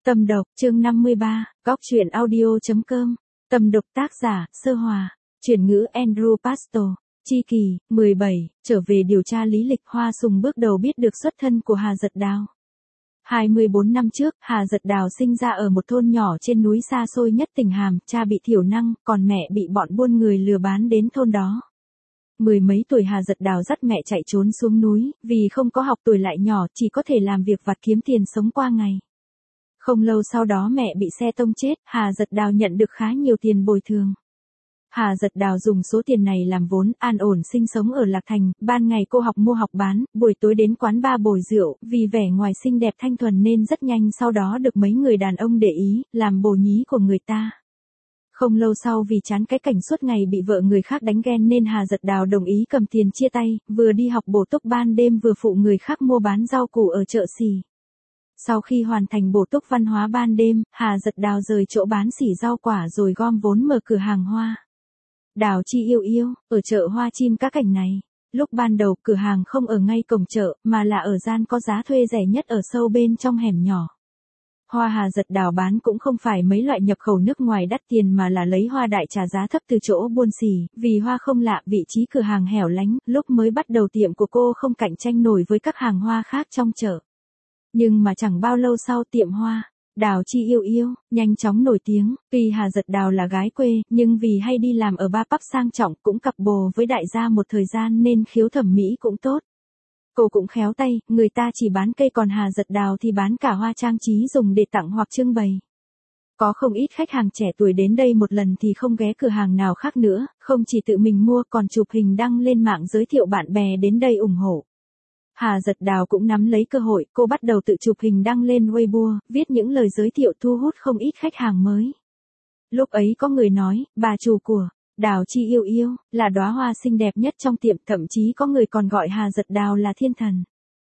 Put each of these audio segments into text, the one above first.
Tâm độc, chương 53, góc truyện audio.com. Tâm độc tác giả, Sơ Hòa. Chuyển ngữ Andrew Pastor. Chi kỳ, 17, trở về điều tra lý lịch. Hoa Sùng bước đầu biết được xuất thân của Hà Giật Đào. 24 năm trước, Hà Giật Đào sinh ra ở một thôn nhỏ trên núi xa xôi nhất tỉnh Hàm, cha bị thiểu năng, còn mẹ bị bọn buôn người lừa bán đến thôn đó. Mười mấy tuổi Hà Giật Đào dắt mẹ chạy trốn xuống núi, vì không có học tuổi lại nhỏ, chỉ có thể làm việc vặt kiếm tiền sống qua ngày. Không lâu sau đó mẹ bị xe tông chết, Hà Giật Đào nhận được khá nhiều tiền bồi thường. Hà Giật Đào dùng số tiền này làm vốn, an ổn sinh sống ở Lạc Thành, ban ngày cô học mua học bán, buổi tối đến quán bar bồi rượu, vì vẻ ngoài xinh đẹp thanh thuần nên rất nhanh sau đó được mấy người đàn ông để ý, làm bồ nhí của người ta. Không lâu sau vì chán cái cảnh suốt ngày bị vợ người khác đánh ghen nên Hà Giật Đào đồng ý cầm tiền chia tay, vừa đi học bổ túc ban đêm vừa phụ người khác mua bán rau củ ở chợ xỉ. Sau khi hoàn thành bổ túc văn hóa ban đêm, Hà Giật Đào rời chỗ bán xỉ rau quả rồi gom vốn mở cửa hàng hoa. Đào Chi yêu, ở chợ Hoa Chim Các Cảnh này. Lúc ban đầu cửa hàng không ở ngay cổng chợ, mà là ở gian có giá thuê rẻ nhất ở sâu bên trong hẻm nhỏ. Hoa Hà Giật Đào bán cũng không phải mấy loại nhập khẩu nước ngoài đắt tiền mà là lấy hoa đại trả giá thấp từ chỗ buôn xỉ, vì hoa không lạ, vị trí cửa hàng hẻo lánh, lúc mới bắt đầu tiệm của cô không cạnh tranh nổi với các hàng hoa khác trong chợ. Nhưng mà chẳng bao lâu sau tiệm hoa Đào Chi yêu nhanh chóng nổi tiếng. Tuy Hà Giật Đào là gái quê, nhưng vì hay đi làm ở bar pub sang trọng cũng cặp bồ với đại gia một thời gian nên khiếu thẩm mỹ cũng tốt. Cô cũng khéo tay, người ta chỉ bán cây còn Hà Giật Đào thì bán cả hoa trang trí dùng để tặng hoặc trưng bày. Có không ít khách hàng trẻ tuổi đến đây một lần thì không ghé cửa hàng nào khác nữa, không chỉ tự mình mua còn chụp hình đăng lên mạng giới thiệu bạn bè đến đây ủng hộ. Hà Giật Đào cũng nắm lấy cơ hội, cô bắt đầu tự chụp hình đăng lên Weibo, viết những lời giới thiệu thu hút không ít khách hàng mới. Lúc ấy có người nói, bà chủ của Đào Chi yêu là đóa hoa xinh đẹp nhất trong tiệm, thậm chí có người còn gọi Hà Giật Đào là thiên thần.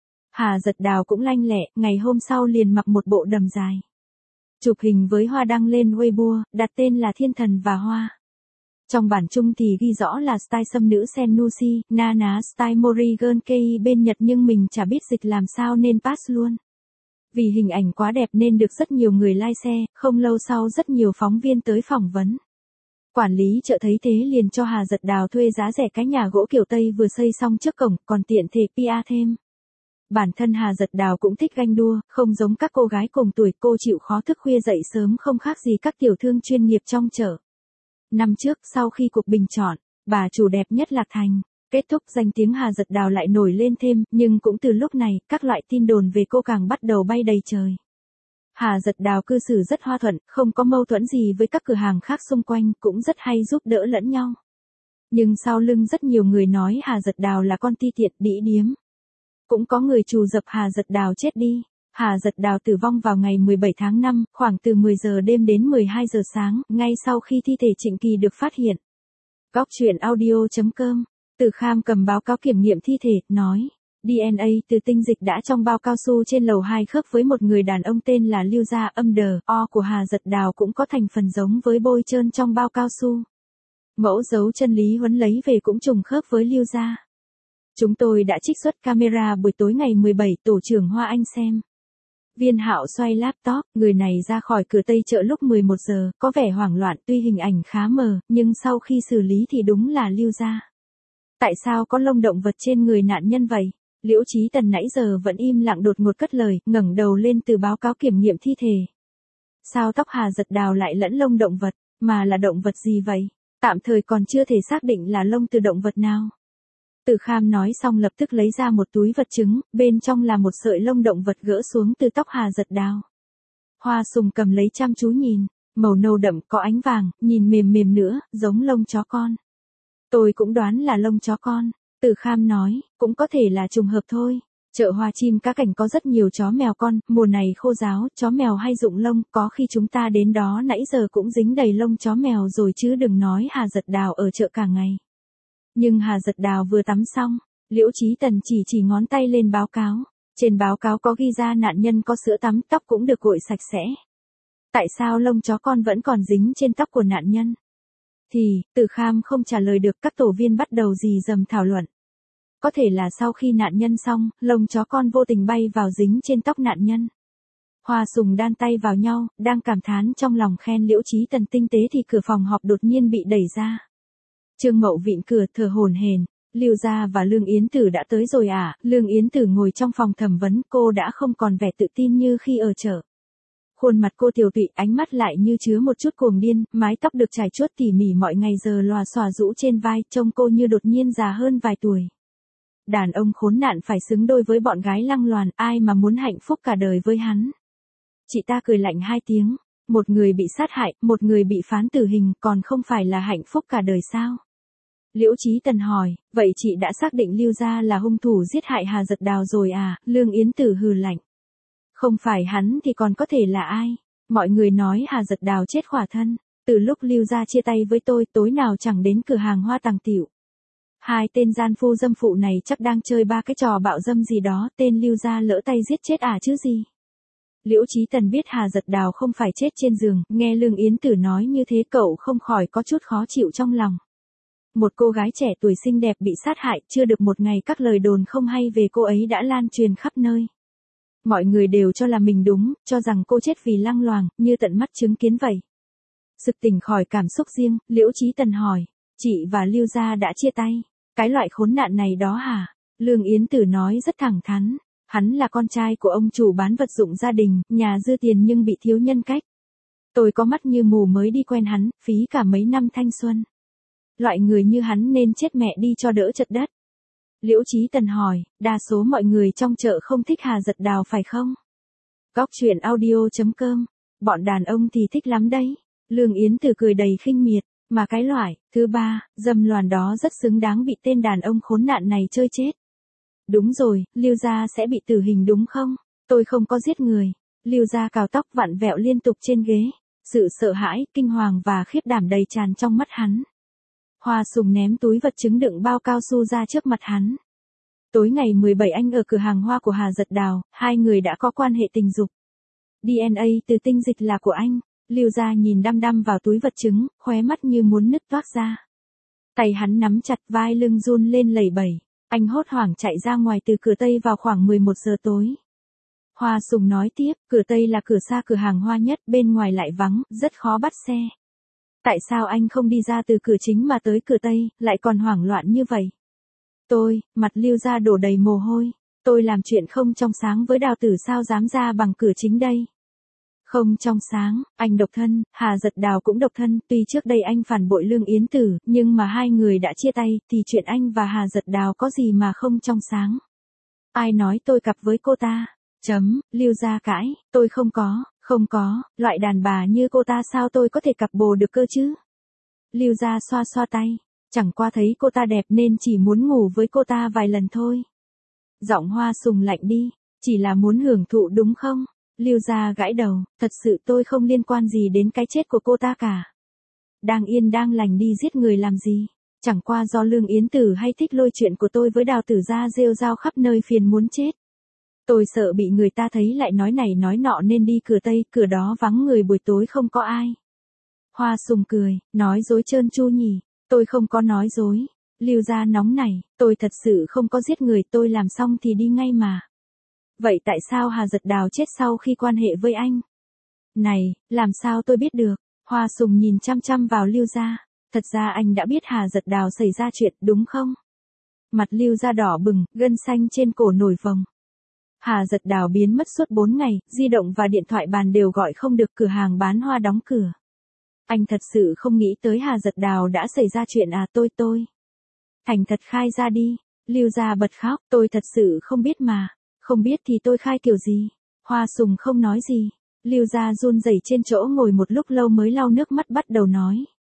Hà Giật Đào cũng lanh lẹ, ngày hôm sau liền mặc một bộ đầm dài. Chụp hình với hoa đăng lên Weibo, đặt tên là Thiên Thần và Hoa. Trong bản chung thì ghi rõ là style xâm nữ Sennusi, na ná style Morrigan Kei bên Nhật nhưng mình chả biết dịch làm sao nên pass luôn. Vì hình ảnh quá đẹp nên được rất nhiều người like xe, không lâu sau rất nhiều phóng viên tới phỏng vấn. Quản lý chợ thấy thế liền cho Hà Giật Đào thuê giá rẻ cái nhà gỗ kiểu Tây vừa xây xong trước cổng, còn tiện thể PR thêm. Bản thân Hà Giật Đào cũng thích ganh đua, không giống các cô gái cùng tuổi, cô chịu khó thức khuya dậy sớm không khác gì các tiểu thương chuyên nghiệp trong chợ. Năm trước, sau khi cuộc bình chọn, bà chủ đẹp nhất Lạc Thành kết thúc, danh tiếng Hà Giật Đào lại nổi lên thêm, nhưng cũng từ lúc này, các loại tin đồn về cô càng bắt đầu bay đầy trời. Hà Giật Đào cư xử rất hòa thuận, không có mâu thuẫn gì với các cửa hàng khác xung quanh, cũng rất hay giúp đỡ lẫn nhau. Nhưng sau lưng rất nhiều người nói Hà Giật Đào là con ti tiện, đĩ điếm. Cũng có người trù dập Hà Giật Đào chết đi. Hà Giật Đào tử vong vào ngày 17 tháng 5, khoảng từ 10 giờ đêm đến 12 giờ sáng, ngay sau khi thi thể Trịnh Kỳ được phát hiện. Góc truyện audio.com. Từ Kham cầm báo cáo kiểm nghiệm thi thể, nói, DNA từ tinh dịch đã trong bao cao su trên lầu 2 khớp với một người đàn ông tên là Lưu Gia âm đờ, O của Hà Giật Đào cũng có thành phần giống với bôi trơn trong bao cao su. Mẫu dấu chân Lý Huấn lấy về cũng trùng khớp với Lưu Gia. Chúng tôi đã trích xuất camera buổi tối ngày 17, tổ trưởng Hoa Anh xem. Viên Hạo xoay laptop, người này ra khỏi cửa Tây chợ lúc 11 giờ, có vẻ hoảng loạn, tuy hình ảnh khá mờ, nhưng sau khi xử lý thì đúng là Lưu Gia. Tại sao có lông động vật trên người nạn nhân vậy? Liễu Chí Tần nãy giờ vẫn im lặng đột ngột cất lời, ngẩng đầu lên từ báo cáo kiểm nghiệm thi thể. Sao tóc Hà Giật Đào lại lẫn lông động vật, mà là động vật gì vậy? Tạm thời còn chưa thể xác định là lông từ động vật nào. Từ Kham nói xong lập tức lấy ra một túi vật chứng, bên trong là một sợi lông động vật gỡ xuống từ tóc Hà Giật Đào. Hoa Sùng cầm lấy chăm chú nhìn, màu nâu đậm có ánh vàng, nhìn mềm mềm nữa, giống lông chó con. Tôi cũng đoán là lông chó con. Từ Kham nói, cũng có thể là trùng hợp thôi. Chợ Hoa Chim Các Cảnh có rất nhiều chó mèo con, mùa này khô ráo, chó mèo hay rụng lông, có khi chúng ta đến đó nãy giờ cũng dính đầy lông chó mèo rồi chứ đừng nói Hà Giật Đào ở chợ cả ngày. Nhưng Hà Giật Đào vừa tắm xong, Liễu Chí Tần chỉ ngón tay lên báo cáo. Trên báo cáo có ghi ra nạn nhân có sữa tắm, tóc cũng được gội sạch sẽ. Tại sao lông chó con vẫn còn dính trên tóc của nạn nhân? Thì, Từ Kham không trả lời được, các tổ viên bắt đầu rì rầm thảo luận. Có thể là sau khi nạn nhân xong, lông chó con vô tình bay vào dính trên tóc nạn nhân. Hoa Sùng đan tay vào nhau, đang cảm thán trong lòng khen Liễu Chí Tần tinh tế thì cửa phòng họp đột nhiên bị đẩy ra. Trương Mậu vịn cửa thở hổn hển, Lưu Gia và Lương Yến Tử đã tới rồi à? Lương Yến Tử ngồi trong phòng thẩm vấn, cô đã không còn vẻ tự tin như khi ở chợ. Khuôn mặt cô tiều tụy, ánh mắt lại như chứa một chút cuồng điên, mái tóc được chải chuốt tỉ mỉ mọi ngày giờ lòa xòa rũ trên vai, trông cô như đột nhiên già hơn vài tuổi. Đàn ông khốn nạn phải xứng đôi với bọn gái lăng loàn, ai mà muốn hạnh phúc cả đời với hắn. Chị ta cười lạnh hai tiếng, một người bị sát hại, một người bị phán tử hình, còn không phải là hạnh phúc cả đời sao? Liễu Chí Tần hỏi, vậy chị đã xác định Lưu Gia là hung thủ giết hại Hà Giật Đào rồi à? Lương Yến Tử hừ lạnh. Không phải hắn thì còn có thể là ai? Mọi người nói Hà Giật Đào chết khỏa thân, từ lúc Lưu Gia chia tay với tôi tối nào chẳng đến cửa hàng hoa tàng tiểu. Hai tên gian phu dâm phụ này chắc đang chơi ba cái trò bạo dâm gì đó, tên Lưu Gia lỡ tay giết chết à chứ gì. Liễu Chí Tần biết Hà Giật Đào không phải chết trên giường, nghe Lương Yến Tử nói như thế cậu không khỏi có chút khó chịu trong lòng. Một cô gái trẻ tuổi xinh đẹp bị sát hại, chưa được một ngày các lời đồn không hay về cô ấy đã lan truyền khắp nơi. Mọi người đều cho là mình đúng, cho rằng cô chết vì lăng loàng, như tận mắt chứng kiến vậy. Sực tỉnh khỏi cảm xúc riêng, Liễu Chí Tần hỏi, chị và Lưu Gia đã chia tay, cái loại khốn nạn này đó hả? Lương Yến Tử nói rất thẳng thắn, hắn là con trai của ông chủ bán vật dụng gia đình, nhà dư tiền nhưng bị thiếu nhân cách. Tôi có mắt như mù mới đi quen hắn, phí cả mấy năm thanh xuân. Loại người như hắn nên chết mẹ đi cho đỡ chật đất. Liễu Chí Tần hỏi, đa số mọi người trong chợ không thích Hà Giật Đào phải không? Góc truyện audio.com, bọn đàn ông thì thích lắm đấy. Lương Yến Tử cười đầy khinh miệt, mà cái loại, thứ ba, dâm loàn đó rất xứng đáng bị tên đàn ông khốn nạn này chơi chết. Đúng rồi, Lưu Gia sẽ bị tử hình đúng không? Tôi không có giết người. Lưu Gia cào tóc vặn vẹo liên tục trên ghế. Sự sợ hãi, kinh hoàng và khiếp đảm đầy tràn trong mắt hắn. Hoa Sùng ném túi vật chứng đựng bao cao su ra trước mặt hắn. Tối ngày 17 anh ở cửa hàng hoa của Hà Giật Đào, hai người đã có quan hệ tình dục. DNA từ tinh dịch là của anh. Lưu Gia nhìn đăm đăm vào túi vật chứng, khóe mắt như muốn nứt toác ra. Tay hắn nắm chặt, vai lưng run lên lẩy bẩy. Anh hốt hoảng chạy ra ngoài từ cửa Tây vào khoảng 11 giờ tối. Hoa Sùng nói tiếp, cửa Tây là cửa xa cửa hàng hoa nhất, bên ngoài lại vắng, rất khó bắt xe. Tại sao anh không đi ra từ cửa chính mà tới cửa Tây, lại còn hoảng loạn như vậy? Mặt Lưu Gia đổ đầy mồ hôi. Tôi làm chuyện không trong sáng với Đào Tử sao dám ra bằng cửa chính đây? Không trong sáng, anh độc thân, Hà Giật Đào cũng độc thân, tuy trước đây anh phản bội Lương Yến Tử, nhưng mà hai người đã chia tay, thì chuyện anh và Hà Giật Đào có gì mà không trong sáng. Ai nói tôi cặp với cô ta? Lưu Gia cãi, tôi không có, loại đàn bà như cô ta sao tôi có thể cặp bồ được cơ chứ? Lưu Gia xoa xoa tay, chẳng qua thấy cô ta đẹp nên chỉ muốn ngủ với cô ta vài lần thôi. Giọng Hoa Sùng lạnh đi, chỉ là muốn hưởng thụ đúng không? Lưu Gia gãi đầu, thật sự tôi không liên quan gì đến cái chết của cô ta cả. Đang yên đang lành đi giết người làm gì? Chẳng qua do Lương Yến Tử hay thích lôi chuyện của tôi với Đào Tử ra rêu rao khắp nơi phiền muốn chết. Tôi sợ bị người ta thấy lại nói này nói nọ nên đi cửa Tây, cửa đó vắng người buổi tối không có ai. Hoa Sùng cười, nói dối trơn tru nhỉ? Tôi không có nói dối. Lưu Gia nóng nảy, tôi thật sự không có giết người, tôi làm xong thì đi ngay mà. Vậy tại sao Hà Giật Đào chết sau khi quan hệ với anh? Này, làm sao tôi biết được? Hoa Sùng nhìn chăm chăm vào Lưu Gia. Thật ra anh đã biết Hà Giật Đào xảy ra chuyện đúng không? Mặt Lưu Gia đỏ bừng, gân xanh trên cổ nổi phồng. Hà Giật Đào biến mất suốt 4 ngày, di động và điện thoại bàn đều gọi không được, cửa hàng bán hoa đóng cửa. Anh thật sự không nghĩ tới Hà Giật Đào đã xảy ra chuyện à? Tôi. Thành thật khai ra đi. Lưu Gia bật khóc, tôi thật sự không biết mà. Không biết thì tôi khai kiểu gì? Hoa Sùng không nói gì. Lưu Gia run rẩy trên chỗ ngồi một lúc lâu mới lau nước mắt bắt đầu nói.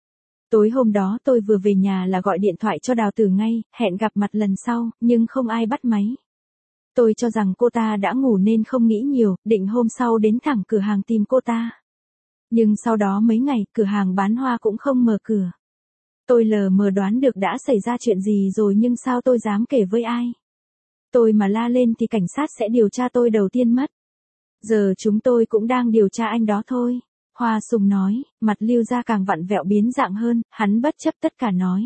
Tối hôm đó tôi vừa về nhà là gọi điện thoại cho Đào Tử ngay, hẹn gặp mặt lần sau, nhưng không ai bắt máy. Tôi cho rằng cô ta đã ngủ nên không nghĩ nhiều, định hôm sau đến thẳng cửa hàng tìm cô ta. Nhưng sau đó mấy ngày, cửa hàng bán hoa cũng không mở cửa. Tôi lờ mờ đoán được đã xảy ra chuyện gì rồi nhưng sao tôi dám kể với ai? Tôi mà la lên thì cảnh sát sẽ điều tra tôi đầu tiên mất. Giờ chúng tôi cũng đang điều tra anh đó thôi. Hoa Sùng nói, mặt Lưu Gia càng vặn vẹo biến dạng hơn, hắn bất chấp tất cả nói.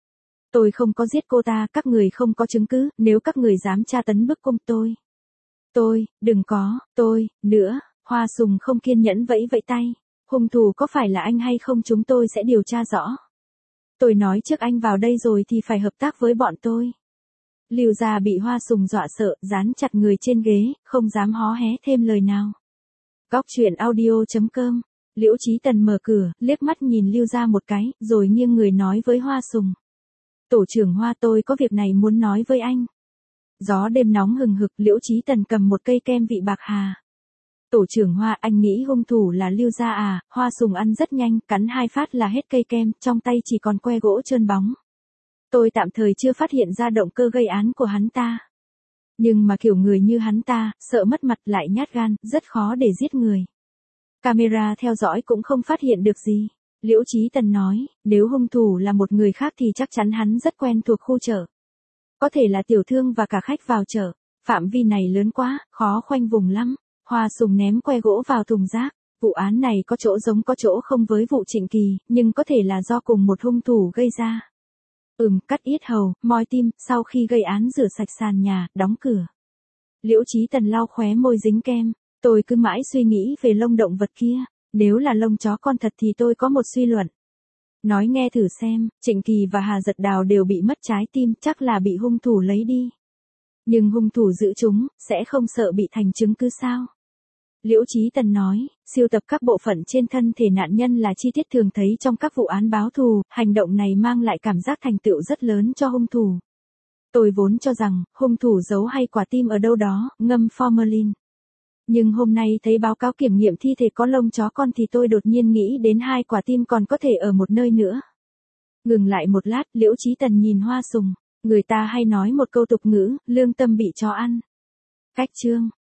Tôi không có giết cô ta, các người không có chứng cứ, nếu các người dám tra tấn bức cung tôi, đừng có, nữa. Hoa Sùng không kiên nhẫn vẫy vẫy tay. Hung thủ có phải là anh hay không chúng tôi sẽ điều tra rõ. Tôi nói trước anh vào đây rồi thì phải hợp tác với bọn tôi. Lưu gia bị Hoa Sùng dọa sợ, dán chặt người trên ghế, không dám hó hé thêm lời nào. Góc truyện audio.com. Liễu Chí Tần mở cửa, liếc mắt nhìn Lưu gia một cái, rồi nghiêng người nói với Hoa Sùng. Tổ trưởng Hoa, tôi có việc này muốn nói với anh. Gió đêm nóng hừng hực, Liễu Chí Tần cầm một cây kem vị bạc hà. Tổ trưởng Hoa, anh nghĩ hung thủ là Lưu gia à? Hoa Sùng ăn rất nhanh, cắn 2 phát là hết cây kem, trong tay chỉ còn que gỗ trơn bóng. Tôi tạm thời chưa phát hiện ra động cơ gây án của hắn ta. Nhưng mà kiểu người như hắn ta, sợ mất mặt lại nhát gan, rất khó để giết người. Camera theo dõi cũng không phát hiện được gì. Liễu Chí Tần nói, nếu hung thủ là một người khác thì chắc chắn hắn rất quen thuộc khu chợ. Có thể là tiểu thương và cả khách vào chợ. Phạm vi này lớn quá, khó khoanh vùng lắm. Hoa Sùng ném que gỗ vào thùng rác. Vụ án này có chỗ giống có chỗ không với vụ Trịnh Kỳ, nhưng có thể là do cùng một hung thủ gây ra. Cắt yết hầu, moi tim, sau khi gây án rửa sạch sàn nhà, đóng cửa. Liễu Chí Tần lau khóe môi dính kem. Tôi cứ mãi suy nghĩ về lông động vật kia. Nếu là lông chó con thật thì tôi có một suy luận. Nói nghe thử xem, Trịnh Kỳ và Hà Giật Đào đều bị mất trái tim, chắc là bị hung thủ lấy đi. Nhưng hung thủ giữ chúng, sẽ không sợ bị thành chứng cứ sao? Liễu Chí Tần nói, siêu tập các bộ phận trên thân thể nạn nhân là chi tiết thường thấy trong các vụ án báo thù, hành động này mang lại cảm giác thành tựu rất lớn cho hung thủ. Tôi vốn cho rằng, hung thủ giấu hay quả tim ở đâu đó, ngâm formalin. Nhưng hôm nay thấy báo cáo kiểm nghiệm thi thể có lông chó con thì tôi đột nhiên nghĩ đến 2 quả tim còn có thể ở một nơi nữa. Ngừng lại một lát, Liễu Chí Tần nhìn Hoa Sùng, người ta hay nói một câu tục ngữ, lương tâm bị chó ăn. Cách chương.